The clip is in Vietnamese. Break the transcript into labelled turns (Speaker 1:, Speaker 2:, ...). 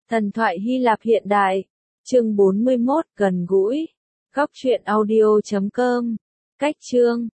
Speaker 1: Thần thoại Hy Lạp hiện đại. Chương 41, gần gũi. Góc truyện audio.com. Cách chương